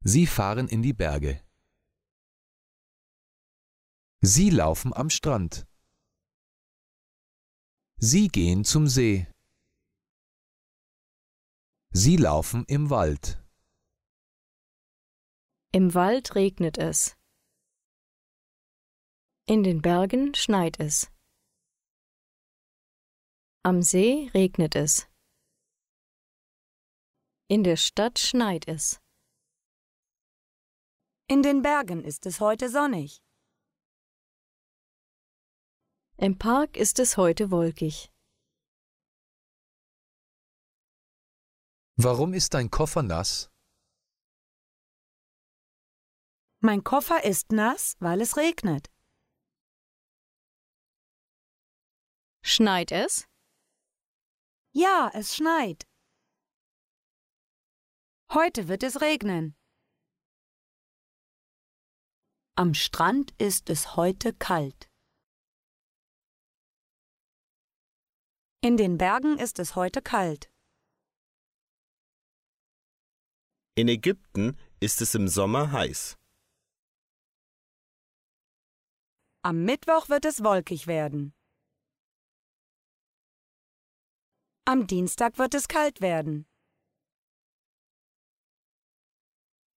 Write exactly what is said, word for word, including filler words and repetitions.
Sie fahren in die Berge. Sie laufen am Strand. Sie gehen zum See. Sie laufen im Wald. Im Wald regnet es. In den Bergen schneit es. Am See regnet es. In der Stadt schneit es. In den Bergen ist es heute sonnig. Im Park ist es heute wolkig. Warum ist dein Koffer nass? Mein Koffer ist nass, weil es regnet. Schneit es? Ja, es schneit. Heute wird es regnen. Am Strand ist es heute kalt. In den Bergen ist es heute kalt. In Ägypten ist es im Sommer heiß. Am Mittwoch wird es wolkig werden. Am Dienstag wird es kalt werden.